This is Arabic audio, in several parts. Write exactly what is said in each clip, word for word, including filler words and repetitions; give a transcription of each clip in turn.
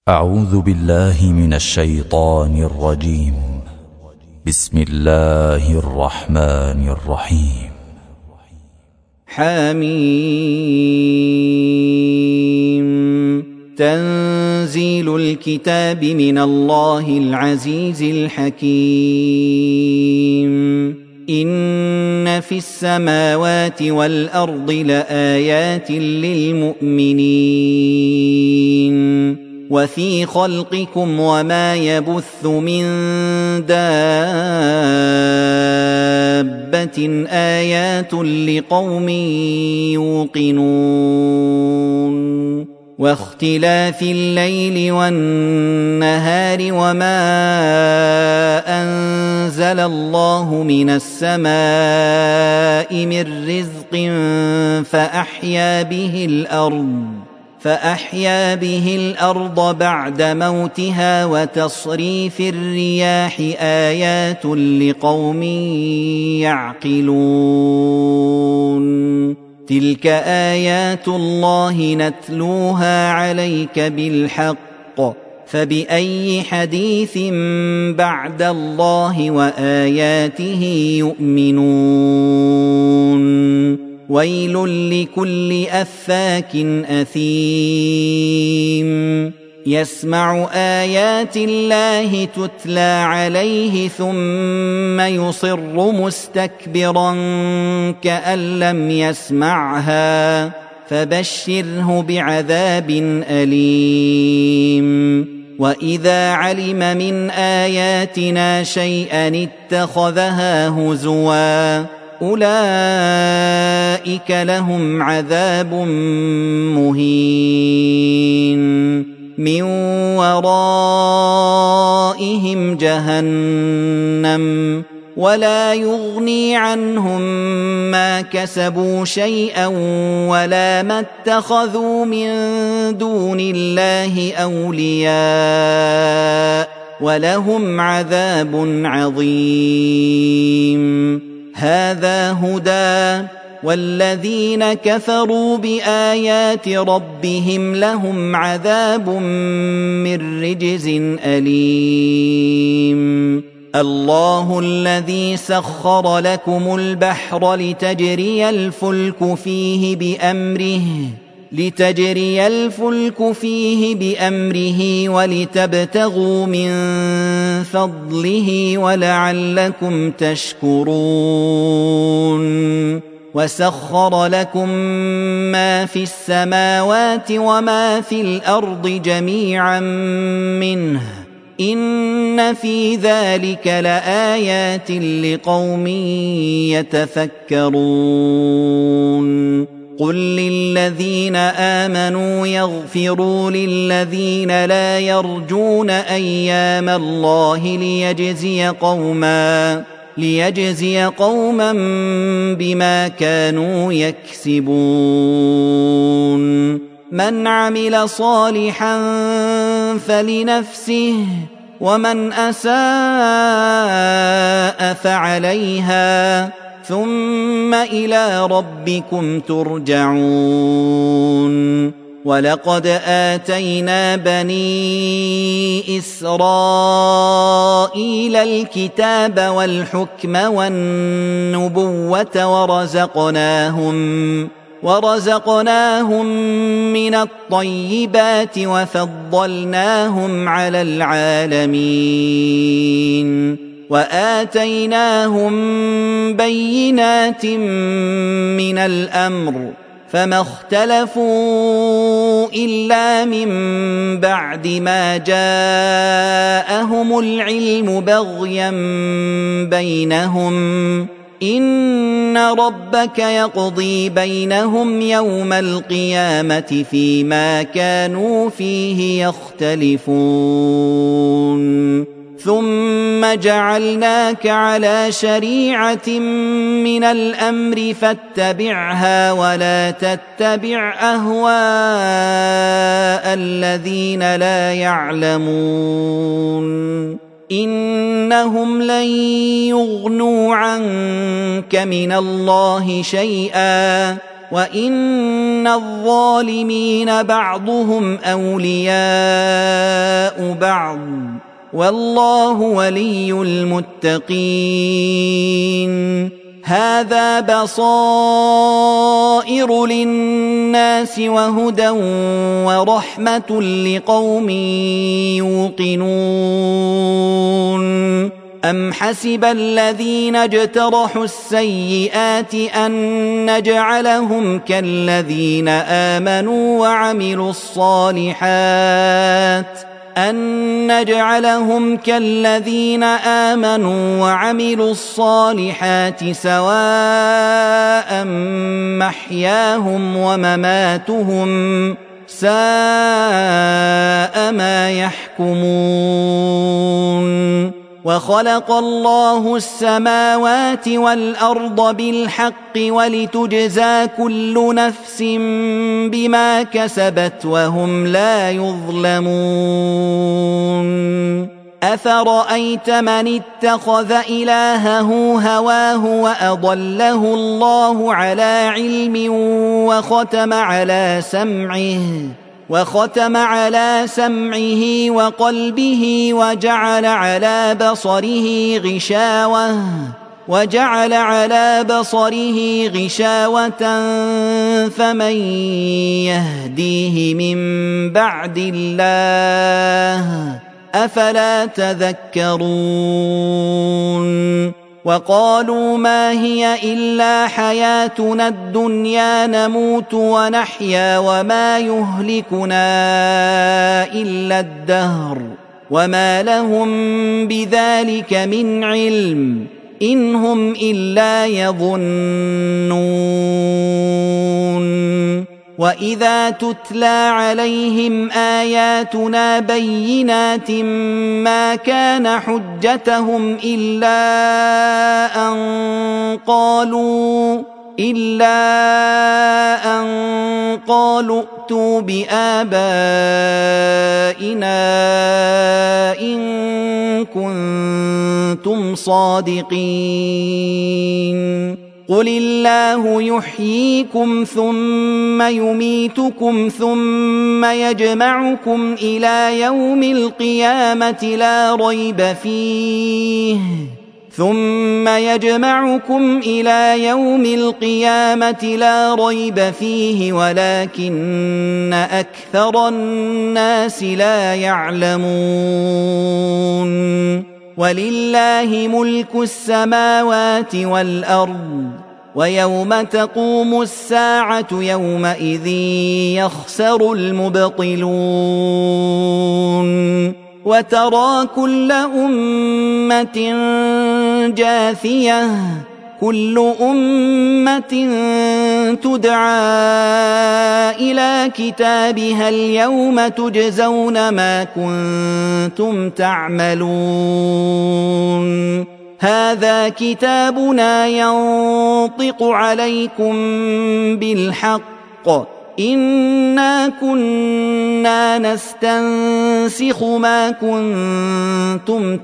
أعوذ بالله من الشيطان الرجيم. بسم الله الرحمن الرحيم. حميم. تنزيل الكتاب من الله العزيز الحكيم. إن في السماوات والأرض لآيات للمؤمنين وفي خلقكم وما يبث من دابة آيات لقوم يوقنون واختلاف الليل والنهار وما أنزل الله من السماء من رزق فأحيا به الأرض فأحيا به الأرض بعد موتها وتصريف الرياح آيات لقوم يعقلون تلك آيات الله نتلوها عليك بالحق فبأي حديث بعد الله وآياته يؤمنون ويل لكل أفاك أثيم يسمع آيات الله تتلى عليه ثم يصر مستكبرا كأن لم يسمعها فبشره بعذاب أليم وإذا علم من آياتنا شيئا اتخذها هزوا أولئك لهم عذاب مهين من ورائهم جهنم ولا يغني عنهم ما كسبوا شيئا ولا ما اتخذوا من دون الله أولياء ولهم عذاب عظيم هذا هدى والذين كفروا بآيات ربهم لهم عذاب من رجز أليم الله الذي سخر لكم البحر لتجري الفلك فيه بأمره لتجري الفلك فيه بأمره ولتبتغوا من فضله ولعلكم تشكرون وسخر لكم ما في السماوات وما في الأرض جميعا منه إن في ذلك لآيات لقوم يتفكرون قل للذين آمنوا يغفروا للذين لا يرجون أيام الله ليجزي قوما ليجزي قوما بما كانوا يكسبون من عمل صالحا فلنفسه ومن أساء فعليها ثم إلى ربكم ترجعون ولقد آتينا بني إسرائيل الكتاب والحكم والنبوة ورزقناهم ورزقناهم من الطيبات وفضلناهم على العالمين وآتيناهم بينات من الأمر فما اختلفوا إلا من بعد ما جاءهم العلم بغيا بينهم إن ربك يقضي بينهم يوم القيامة فيما كانوا فيه يختلفون ثم جعلناك على شريعة من الأمر فاتبعها ولا تتبع أهواء الذين لا يعلمون إنهم لن يغنوا عنك من الله شيئا وإن الظالمين بعضهم أولياء بعض والله ولي المتقين هذا بصائر للناس وهدى ورحمة لقوم يوقنون أم حسب الذين اجترحوا السيئات أن نجعلهم كالذين آمنوا وعملوا الصالحات أن نجعلهم كالذين آمنوا وعملوا الصالحات سواء محياهم ومماتهم ساء ما يحكمون وخلق الله السماوات والأرض بالحق ولتجزى كل نفس بما كسبت وهم لا يظلمون أفرأيت من اتخذ إلهه هواه وأضله الله على علم وختم على سمعه وختم على سمعه وقلبه وجعل على بصره غشاوة وجعل على بصره غشاوة فمن يهديه من بعد الله أفلا تذكرون وقالوا ما هي إلا حياتنا الدنيا نموت ونحيا وما يهلكنا إلا الدهر وما لهم بذلك من علم إن هم إلا يظنون وإذا تتلى عليهم آياتنا بينات ما كان حجتهم إلا أن قالوا إلا أن قالوا ائتوا بآبائنا إن كنتم صادقين قل الله يحييكم ثم يميتكم ثم يجمعكم إلى يوم القيامة لا ريب فيه ثم يجمعكم إلى يوم القيامة لا ريب فيه ولكن أكثر الناس لا يعلمون ولله ملك السماوات والأرض ويوم تقوم الساعة يومئذ يخسر المبطلون وترى كل أمة جاثية كل أمة تدعى إلى كتابها اليوم تجزون ما كنتم تعملون هذا كتابنا ينطق عليكم بالحق إنا كنا نستنسخ ما كنتم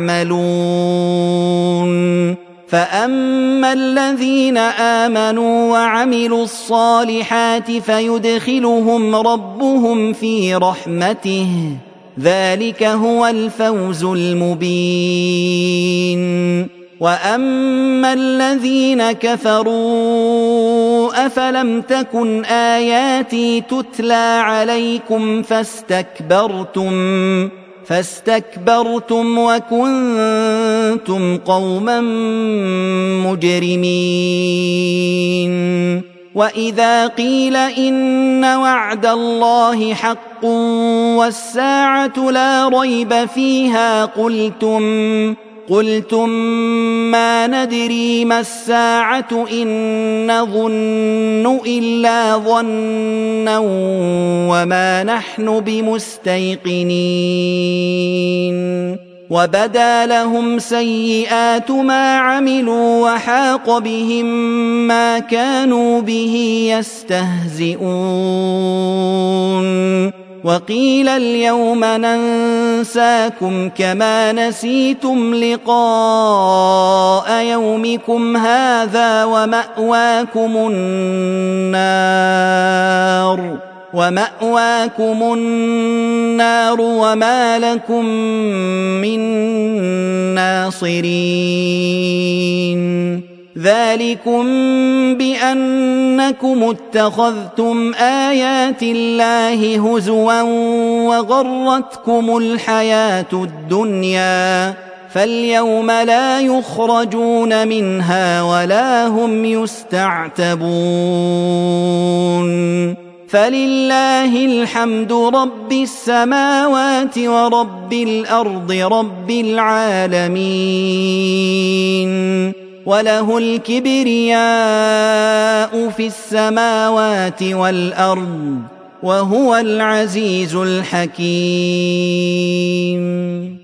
تعملون فأما الذين آمنوا وعملوا الصالحات فيدخلهم ربهم في رحمته ذلك هو الفوز المبين وأما الذين كفروا أفلم تكن آياتي تتلى عليكم فاستكبرتم فاستكبرتم وكنتم قوما مجرمين وإذا قيل إن وعد الله حق والساعة لا ريب فيها قلتم قلتم ما ندري ما الساعة إن نظن إلا ظنا وما نحن بمستيقنين وبدا لهم سيئات ما عملوا وحاق بهم ما كانوا به يستهزئون وقيل اليوم ننسى ينساكم كما نسيتم لقاء يومكم هذا ومأواكم النار ومأواكم النار وما لكم من ناصرين ذلكم بأنكم اتخذتم آيات الله هزوا وغرتكم الحياة الدنيا فاليوم لا يخرجون منها ولا هم يستعتبون فلله الحمد رب السماوات ورب الأرض رب العالمين وله الكبرياء في السماوات والأرض وهو العزيز الحكيم.